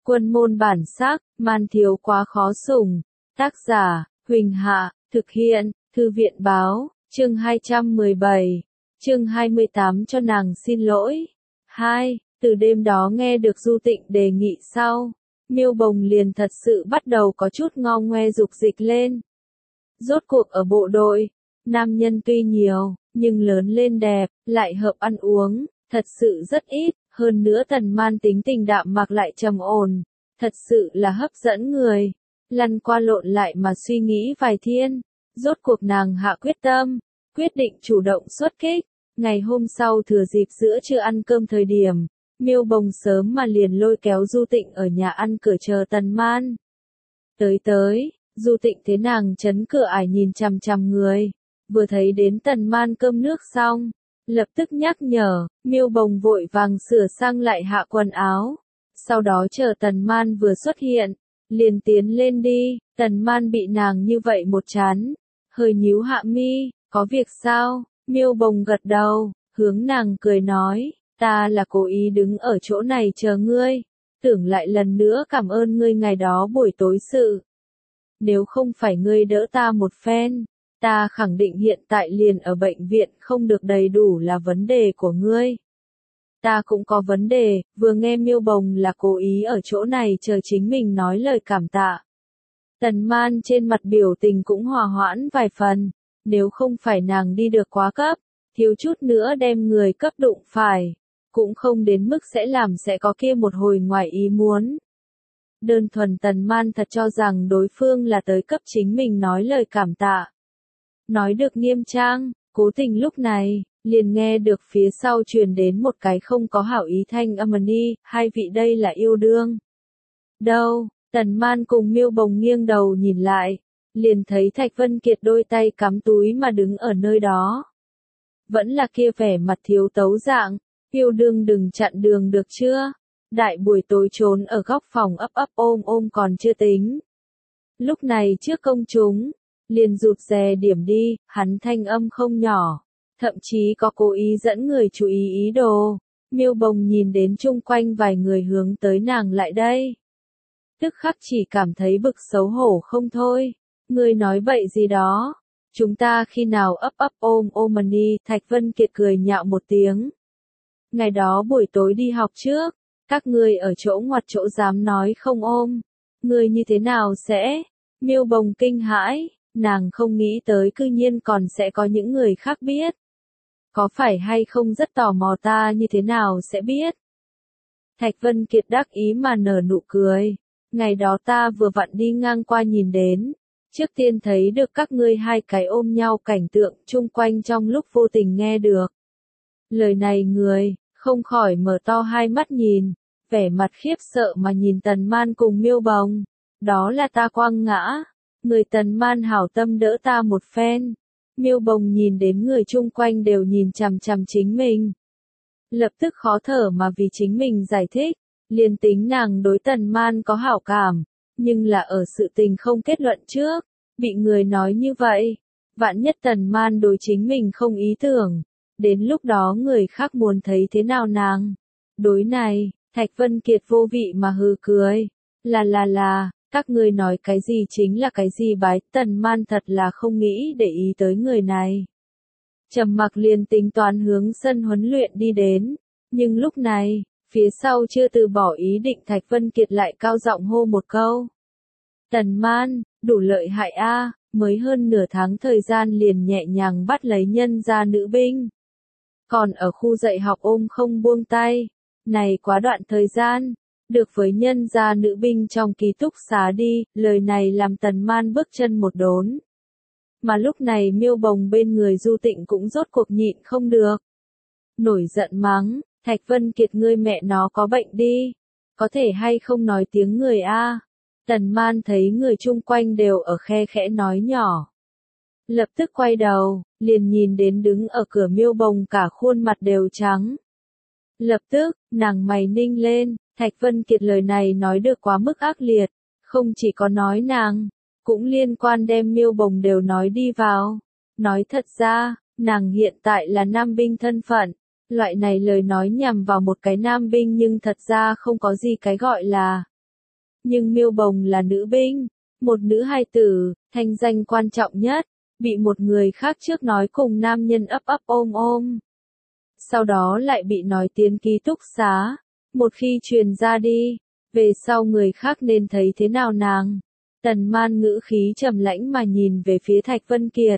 Quân môn bản sắc, man thiếu quá khó sủng. Tác giả, Huỳnh Hạ, thực hiện, Thư viện báo, chương 217, chương 28 cho nàng xin lỗi. 2. Từ đêm đó nghe được Du Tịnh đề nghị sau, Miêu Bồng liền thật sự bắt đầu có chút ngo ngoe dục dịch lên. Rốt cuộc ở bộ đội, nam nhân tuy nhiều, nhưng lớn lên đẹp, lại hợp ăn uống, thật sự rất ít, hơn nữa Tần Man tính tình đạm mạc lại trầm ổn, thật sự là hấp dẫn người. Lăn qua lộn lại mà suy nghĩ vài thiên, rốt cuộc nàng hạ quyết tâm, quyết định chủ động xuất kích. Ngày hôm sau thừa dịp giữa trưa ăn cơm thời điểm, Miêu Bồng sớm mà liền lôi kéo Du Tịnh ở nhà ăn cửa chờ Tần Man. Tới, Du Tịnh thế nàng chấn cửa ải nhìn chằm chằm người, vừa thấy đến Tần Man cơm nước xong, lập tức nhắc nhở, Miêu Bồng vội vàng sửa sang lại hạ quần áo, sau đó chờ Tần Man vừa xuất hiện, liền tiến lên đi. Tần Man bị nàng như vậy một chán, hơi nhíu hạ mi, có việc sao? Miêu Bồng gật đầu, hướng nàng cười nói, ta là cố ý đứng ở chỗ này chờ ngươi, tưởng lại lần nữa cảm ơn ngươi ngày đó buổi tối sự. Nếu không phải ngươi đỡ ta một phen, ta khẳng định hiện tại liền ở bệnh viện không được đầy đủ là vấn đề của ngươi. Ta cũng có vấn đề, vừa nghe Miêu Bồng là cố ý ở chỗ này chờ chính mình nói lời cảm tạ. Tần Man trên mặt biểu tình cũng hòa hoãn vài phần, nếu không phải nàng đi được quá cấp, thiếu chút nữa đem người cấp đụng phải, cũng không đến mức sẽ có kia một hồi ngoài ý muốn. Đơn thuần Tần Man thật cho rằng đối phương là tới cấp chính mình nói lời cảm tạ. Nói được nghiêm trang, cố tình lúc này, liền nghe được phía sau truyền đến một cái không có hảo ý thanh âm đi, hai vị đây là yêu đương. Đâu, Tần Man cùng Miêu Bồng nghiêng đầu nhìn lại, liền thấy Thạch Vân Kiệt đôi tay cắm túi mà đứng ở nơi đó. Vẫn là kia vẻ mặt thiếu tấu dạng, yêu đương đừng chặn đường được chưa? Đại buổi tối trốn ở góc phòng ấp ôm còn chưa tính. Lúc này trước công chúng, liền rụt rè điểm đi, hắn thanh âm không nhỏ, thậm chí có cố ý dẫn người chú ý đồ. Miêu Bồng nhìn đến chung quanh vài người hướng tới nàng lại đây. Tức khắc chỉ cảm thấy bực xấu hổ không thôi. Ngươi nói bậy gì đó? Chúng ta khi nào ấp ôm đi? Thạch Vân Kiệt cười nhạo một tiếng. Ngày đó buổi tối đi học trước, các ngươi ở chỗ ngoặt chỗ dám nói không ôm. Ngươi như thế nào sẽ? Miêu Bồng kinh hãi, nàng không nghĩ tới cư nhiên còn sẽ có những người khác biết. Có phải hay không rất tò mò ta như thế nào sẽ biết? Thạch Vân Kiệt đắc ý mà nở nụ cười. Ngày đó ta vừa vặn đi ngang qua nhìn đến, trước tiên thấy được các ngươi hai cái ôm nhau cảnh tượng chung quanh trong lúc vô tình nghe được. Lời này người, không khỏi mở to hai mắt nhìn, vẻ mặt khiếp sợ mà nhìn Tần Man cùng Miêu Bồng. Đó là ta quăng ngã, người Tần Man hảo tâm đỡ ta một phen. Miêu Bồng nhìn đến người chung quanh đều nhìn chằm chằm chính mình. Lập tức khó thở mà vì chính mình giải thích, liền tính nàng đối Tần Man có hảo cảm, nhưng là ở sự tình không kết luận trước, bị người nói như vậy, vạn nhất Tần Man đối chính mình không ý tưởng, đến lúc đó người khác muốn thấy thế nào nàng. Đối này, Thạch Vân Kiệt vô vị mà hừ cười, là, các ngươi nói cái gì chính là cái gì bái, Tần Man thật là không nghĩ để ý tới người này. Trầm mặc liền tính toán hướng sân huấn luyện đi đến, nhưng lúc này, phía sau chưa từ bỏ ý định Thạch Vân Kiệt lại cao giọng hô một câu. Tần Man, đủ lợi hại a, mới hơn nửa tháng thời gian liền nhẹ nhàng bắt lấy nhân gia nữ binh. Còn ở khu dạy học ôm không buông tay, này quá đoạn thời gian, được với nhân gia nữ binh trong ký túc xá đi, lời này làm Tần Man bước chân một đốn. Mà lúc này Miêu Bồng bên người Du Tịnh cũng rốt cuộc nhịn không được. Nổi giận mắng, Thạch Vân Kiệt ngươi mẹ nó có bệnh đi, có thể hay không nói tiếng người a? Tần Man thấy người chung quanh đều ở khe khẽ nói nhỏ. Lập tức quay đầu, liền nhìn đến đứng ở cửa Miêu Bồng cả khuôn mặt đều trắng. Lập tức, nàng mày ninh lên, Thạch Vân Kiệt lời này nói được quá mức ác liệt, không chỉ có nói nàng, cũng liên quan đem Miêu Bồng đều nói đi vào. Nói thật ra, nàng hiện tại là nam binh thân phận, loại này lời nói nhằm vào một cái nam binh nhưng thật ra không có gì cái gọi là Nhưng Miêu Bồng là nữ binh, một nữ hài tử, thanh danh quan trọng nhất, bị một người khác trước nói cùng nam nhân ấp ấp ôm ôm. Sau đó lại bị nói tiến ký túc xá, một khi truyền ra đi, về sau người khác nên thấy thế nào nàng? Tần Man ngữ khí trầm lãnh mà nhìn về phía Thạch Vân Kiệt.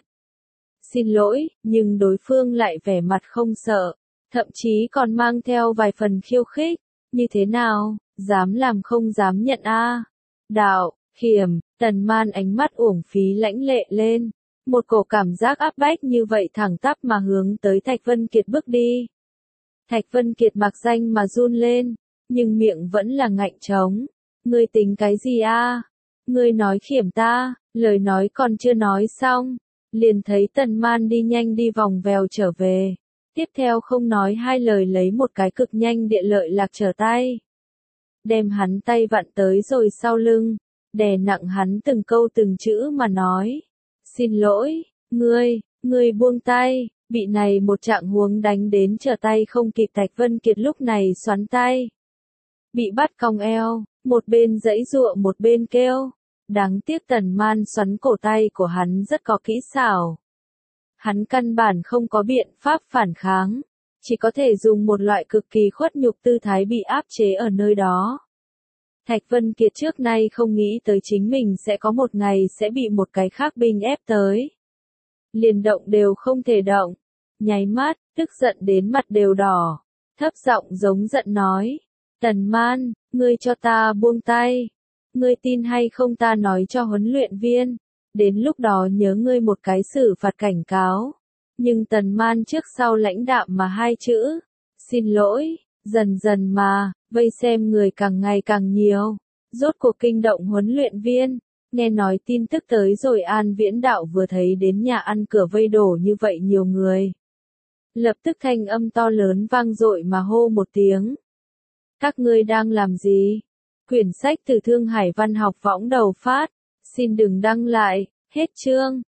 Xin lỗi, nhưng đối phương lại vẻ mặt không sợ, thậm chí còn mang theo vài phần khiêu khích. Như thế nào, dám làm không dám nhận a? Đạo, Khiểm, Tần Man ánh mắt uổng phí lãnh lệ lên. Một cổ cảm giác áp bách như vậy thẳng tắp mà hướng tới Thạch Vân Kiệt bước đi. Thạch Vân Kiệt mặc danh mà run lên, nhưng miệng vẫn là ngạnh trống. Ngươi tính cái gì a? Ngươi nói khiểm ta, lời nói còn chưa nói xong, liền thấy Tần Man đi nhanh đi vòng vèo trở về. Tiếp theo không nói hai lời lấy một cái cực nhanh địa lợi lạc trở tay. Đem hắn tay vặn tới rồi sau lưng, đè nặng hắn từng câu từng chữ mà nói. Xin lỗi, ngươi buông tay, bị này một trạng huống đánh đến trở tay không kịp Thạch Vân Kiệt lúc này xoắn tay. Bị bắt cong eo, một bên giãy giụa một bên kêu. Đáng tiếc Tần Man xoắn cổ tay của hắn rất có kỹ xảo. Hắn căn bản không có biện pháp phản kháng, chỉ có thể dùng một loại cực kỳ khuất nhục tư thái bị áp chế ở nơi đó. Thạch Vân Kiệt trước nay không nghĩ tới chính mình sẽ có một ngày sẽ bị một cái khác binh ép tới. Liền động đều không thể động, nháy mắt, tức giận đến mặt đều đỏ, thấp giọng giống giận nói, Tần Man, ngươi cho ta buông tay, ngươi tin hay không ta nói cho huấn luyện viên, đến lúc đó nhớ ngươi một cái xử phạt cảnh cáo. Nhưng Tần Man trước sau lãnh đạm mà hai chữ, xin lỗi, dần dần mà, vây xem người càng ngày càng nhiều, rốt cuộc kinh động huấn luyện viên. Nghe nói tin tức tới rồi An Viễn Đạo vừa thấy đến nhà ăn cửa vây đổ như vậy nhiều người. Lập tức thanh âm to lớn vang dội mà hô một tiếng. Các ngươi đang làm gì? Quyển sách từ Thương Hải Văn học võng đầu phát. Xin đừng đăng lại, hết chương.